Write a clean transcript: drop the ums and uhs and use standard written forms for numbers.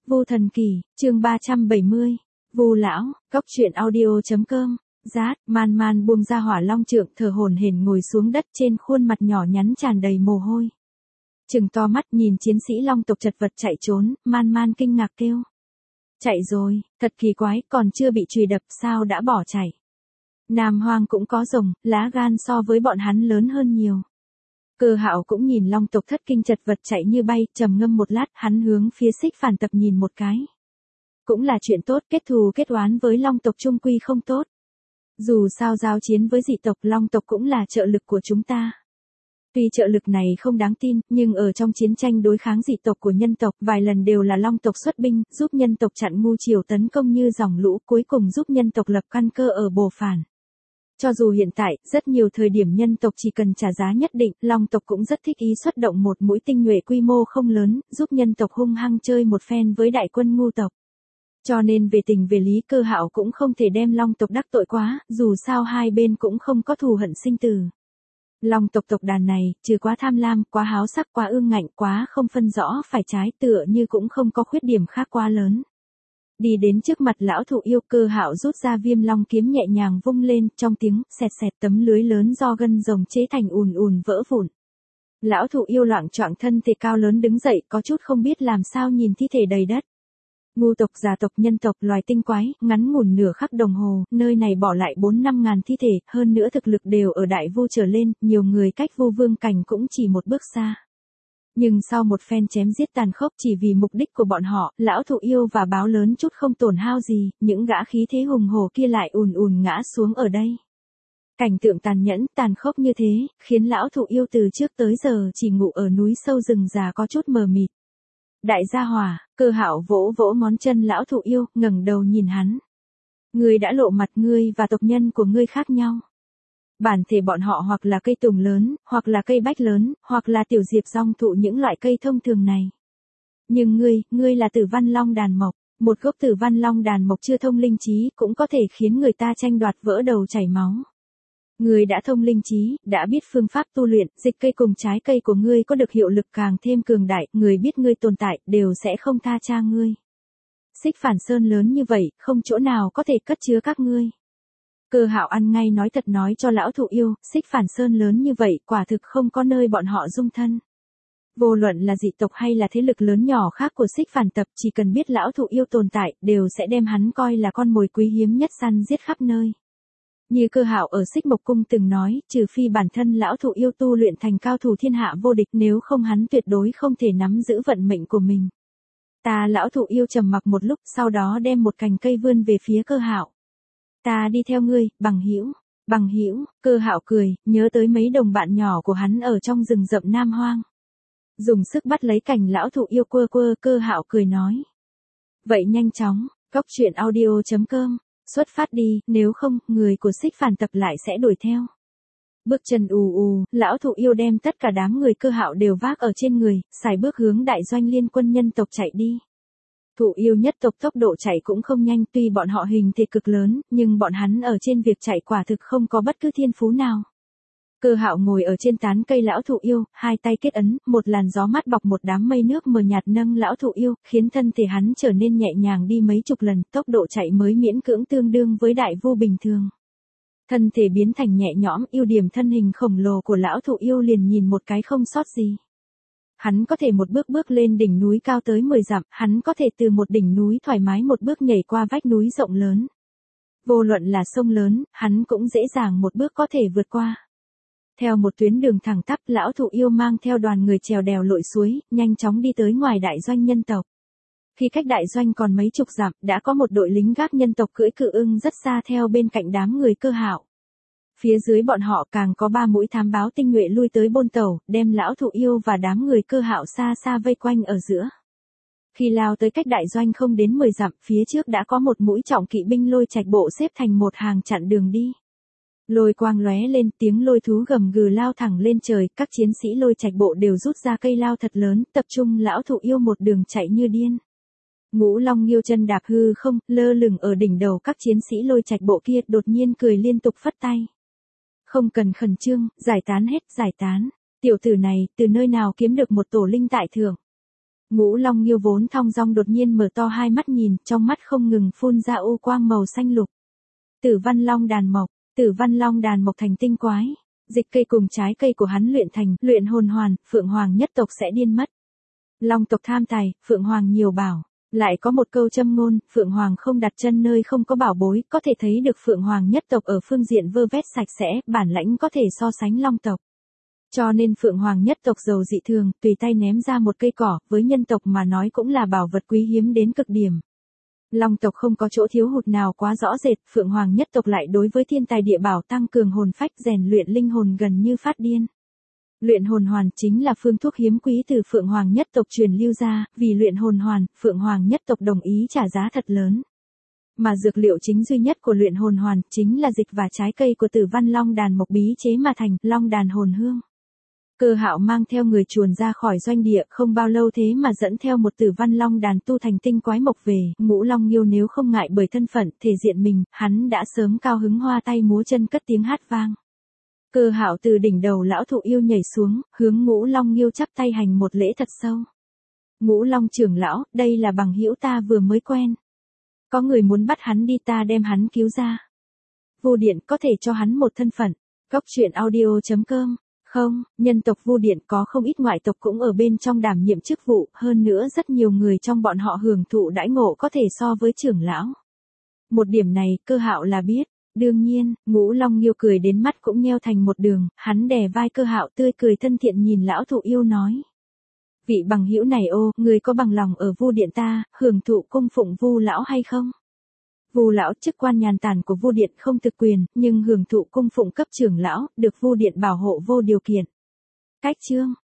Vu Thần Kỳ, chương 370. Vu lão, cóc truyện audio.com. Rát, Man Man buông ra hỏa long trượng, thở hổn hển ngồi xuống đất, trên khuôn mặt nhỏ nhắn tràn đầy mồ hôi. Trừng to mắt nhìn chiến sĩ long tộc chật vật chạy trốn, Man Man kinh ngạc kêu. Chạy rồi, thật kỳ quái, còn chưa bị chùy đập sao đã bỏ chạy. Nam Hoang cũng có rồng, lá gan so với bọn hắn lớn hơn nhiều. Cơ Hạo cũng nhìn long tộc thất kinh chật vật chạy như bay, trầm ngâm một lát, hắn hướng phía Xích Phản Tập nhìn một cái. Cũng là chuyện tốt, kết thù kết oán với long tộc trung quy không tốt. Dù sao giao chiến với dị tộc, long tộc cũng là trợ lực của chúng ta. Tuy trợ lực này không đáng tin, nhưng ở trong chiến tranh đối kháng dị tộc của nhân tộc, vài lần đều là long tộc xuất binh, giúp nhân tộc chặn ngu triều tấn công như dòng lũ, cuối cùng giúp nhân tộc lập căn cơ ở Bồ Phản. Cho dù hiện tại, rất nhiều thời điểm nhân tộc chỉ cần trả giá nhất định, long tộc cũng rất thích ý xuất động một mũi tinh nhuệ quy mô không lớn, giúp nhân tộc hung hăng chơi một phen với đại quân ngu tộc. Cho nên về tình về lý, Cơ Hạo cũng không thể đem long tộc đắc tội quá, dù sao hai bên cũng không có thù hận sinh tử. Long tộc tộc đàn này, trừ quá tham lam, quá háo sắc, quá ương ngạnh, quá không phân rõ phải trái, tựa như cũng không có khuyết điểm khác quá lớn. Đi đến trước mặt lão thụ yêu, Cơ Hạo rút ra Viêm Long kiếm nhẹ nhàng vung lên, trong tiếng xẹt xẹt, tấm lưới lớn do gân rồng chế thành ùn ùn vỡ vụn. Lão thụ yêu loạng choạng thân thể cao lớn đứng dậy, có chút không biết làm sao nhìn thi thể đầy đất. Ngu tộc, già tộc, nhân tộc, loài tinh quái, ngắn ngủn nửa khắc đồng hồ, nơi này bỏ lại 4-5 ngàn thi thể, hơn nữa thực lực đều ở đại vu trở lên, nhiều người cách vu vương cảnh cũng chỉ một bước xa. Nhưng sau một phen chém giết tàn khốc, chỉ vì mục đích của bọn họ, lão thụ yêu và báo lớn chút không tổn hao gì, những gã khí thế hùng hổ kia lại ùn ùn ngã xuống ở đây. Cảnh tượng tàn nhẫn, tàn khốc như thế, khiến lão thụ yêu từ trước tới giờ chỉ ngủ ở núi sâu rừng già có chút mờ mịt. Đại gia hỏa, Cơ Hạo vỗ vỗ ngón chân lão thụ yêu, ngẩng đầu nhìn hắn. Ngươi đã lộ mặt, ngươi và tộc nhân của ngươi khác nhau. Bản thể bọn họ hoặc là cây tùng lớn, hoặc là cây bách lớn, hoặc là tiểu diệp rong thụ, những loại cây thông thường này. Nhưng ngươi là Tử Văn Long đàn mộc, một gốc Tử Văn Long đàn mộc chưa thông linh trí, cũng có thể khiến người ta tranh đoạt vỡ đầu chảy máu. Ngươi đã thông linh trí, đã biết phương pháp tu luyện, dịch cây cùng trái cây của ngươi có được hiệu lực càng thêm cường đại, người biết ngươi tồn tại, đều sẽ không tha cha ngươi. Xích Phản Sơn lớn như vậy, không chỗ nào có thể cất chứa các ngươi. Cơ Hạo ăn ngay nói thật nói cho lão thụ yêu, Xích Phản Sơn lớn như vậy, quả thực không có nơi bọn họ dung thân. Vô luận là dị tộc hay là thế lực lớn nhỏ khác của Xích Phản Tập, chỉ cần biết lão thụ yêu tồn tại, đều sẽ đem hắn coi là con mồi quý hiếm nhất, săn giết khắp nơi. Như Cơ Hạo ở Xích Mộc Cung từng nói, trừ phi bản thân lão thụ yêu tu luyện thành cao thủ thiên hạ vô địch, nếu không hắn tuyệt đối không thể nắm giữ vận mệnh của mình. Ta lão thụ yêu trầm mặc một lúc, sau đó đem một cành cây vươn về phía Cơ Hạo. Ta đi theo ngươi, bằng hữu. Bằng hữu, Cơ Hạo cười, nhớ tới mấy đồng bạn nhỏ của hắn ở trong rừng rậm Nam Hoang. Dùng sức bắt lấy cành lão thụ yêu quơ quơ, Cơ Hạo cười nói. Vậy nhanh chóng, cóc truyện audio.com. Xuất phát đi, nếu không, người của Xích Phản Tập lại sẽ đuổi theo. Bước chân ù ù, lão thụ yêu đem tất cả đám người Cơ Hạo đều vác ở trên người, xài bước hướng đại doanh liên quân nhân tộc chạy đi. Thụ yêu nhất tộc tốc độ chạy cũng không nhanh, tuy bọn họ hình thể cực lớn, nhưng bọn hắn ở trên việc chạy quả thực không có bất cứ thiên phú nào. Cơ Hạo ngồi ở trên tán cây lão thụ yêu, hai tay kết ấn, một làn gió mát bọc một đám mây nước mờ nhạt nâng lão thụ yêu, khiến thân thể hắn trở nên nhẹ nhàng đi mấy chục lần, tốc độ chạy mới miễn cưỡng tương đương với đại vu bình thường. Thân thể biến thành nhẹ nhõm, ưu điểm thân hình khổng lồ của lão thụ yêu liền nhìn một cái không sót gì. Hắn có thể một bước bước lên đỉnh núi cao tới 10 dặm, hắn có thể từ một đỉnh núi thoải mái một bước nhảy qua vách núi rộng lớn. Vô luận là sông lớn, hắn cũng dễ dàng một bước có thể vượt qua. Theo một tuyến đường thẳng tắp, lão thụ yêu mang theo đoàn người trèo đèo lội suối, nhanh chóng đi tới ngoài đại doanh nhân tộc. Khi cách đại doanh còn mấy chục dặm, đã có một đội lính gác nhân tộc cưỡi cự ưng rất xa theo bên cạnh đám người Cơ Hạo. Phía dưới bọn họ càng có 3 mũi thám báo tinh nhuệ lui tới bôn tàu, đem lão thụ yêu và đám người Cơ Hạo xa xa vây quanh ở giữa. Khi lao tới cách đại doanh không đến 10 dặm, phía trước đã có một mũi trọng kỵ binh Lôi Trạch bộ xếp thành một hàng chặn đường đi. Lôi quang lóe lên, tiếng lôi thú gầm gừ lao thẳng lên trời, các chiến sĩ Lôi Trạch bộ đều rút ra cây lao thật lớn, tập trung lão thụ yêu một đường chạy như điên. Ngũ Long Nghiêu chân đạp hư không, lơ lửng ở đỉnh đầu các chiến sĩ Lôi Trạch bộ kia, đột nhiên cười liên tục phất tay. Không cần khẩn trương, giải tán hết, giải tán. Tiểu tử này, từ nơi nào kiếm được một tổ linh tại thượng. Ngũ Long Nghiêu vốn thong dong đột nhiên mở to hai mắt nhìn, trong mắt không ngừng phun ra u quang màu xanh lục. Tử Văn Long đàn mộc, Tử Văn Long đàn mộc thành tinh quái. Dịch cây cùng trái cây của hắn luyện thành, luyện hồn hoàn, Phượng Hoàng nhất tộc sẽ điên mất. Long tộc tham tài, Phượng Hoàng nhiều bảo. Lại có một câu châm ngôn, Phượng Hoàng không đặt chân nơi không có bảo bối, có thể thấy được Phượng Hoàng nhất tộc ở phương diện vơ vét sạch sẽ, bản lãnh có thể so sánh Long tộc. Cho nên Phượng Hoàng nhất tộc giàu dị thường, tùy tay ném ra một cây cỏ, với nhân tộc mà nói cũng là bảo vật quý hiếm đến cực điểm. Long tộc không có chỗ thiếu hụt nào quá rõ rệt, Phượng Hoàng nhất tộc lại đối với thiên tài địa bảo tăng cường hồn phách, rèn luyện linh hồn gần như phát điên. Luyện hồn hoàn chính là phương thuốc hiếm quý từ Phượng Hoàng nhất tộc truyền lưu ra, vì luyện hồn hoàn, Phượng Hoàng nhất tộc đồng ý trả giá thật lớn. Mà dược liệu chính duy nhất của luyện hồn hoàn chính là dịch và trái cây của Tử Văn Long đàn mộc bí chế mà thành, Long đàn hồn hương. Cơ Hạo mang theo người chuồn ra khỏi doanh địa, không bao lâu thế mà dẫn theo một Tử Văn Long đàn tu thành tinh quái mộc về. Ngũ Long Nghiêu nếu không ngại bởi thân phận, thể diện mình, hắn đã sớm cao hứng hoa tay múa chân cất tiếng hát vang. Cơ Hạo từ đỉnh đầu lão thụ yêu nhảy xuống, hướng Ngũ Long Nghiêu chắp tay hành một lễ thật sâu. Ngũ Long trưởng lão, đây là bằng hữu ta vừa mới quen. Có người muốn bắt hắn đi, ta đem hắn cứu ra. Vu Điện có thể cho hắn một thân phận. Góc truyện audio.com. Không, nhân tộc Vu Điện có không ít ngoại tộc cũng ở bên trong đảm nhiệm chức vụ, hơn nữa rất nhiều người trong bọn họ hưởng thụ đãi ngộ có thể so với trưởng lão. Một điểm này, Cơ Hạo là biết. Đương nhiên, Ngũ Long Nghiêu cười đến mắt cũng nheo thành một đường, hắn đè vai Cơ Hạo tươi cười thân thiện nhìn lão thụ yêu nói. Vị bằng hữu này ô, người có bằng lòng ở Vu Điện ta, hưởng thụ cung phụng Vu lão hay không? Vu lão chức quan nhàn tản của Vu Điện không thực quyền, nhưng hưởng thụ cung phụng cấp trưởng lão, được Vu Điện bảo hộ vô điều kiện. Cách chương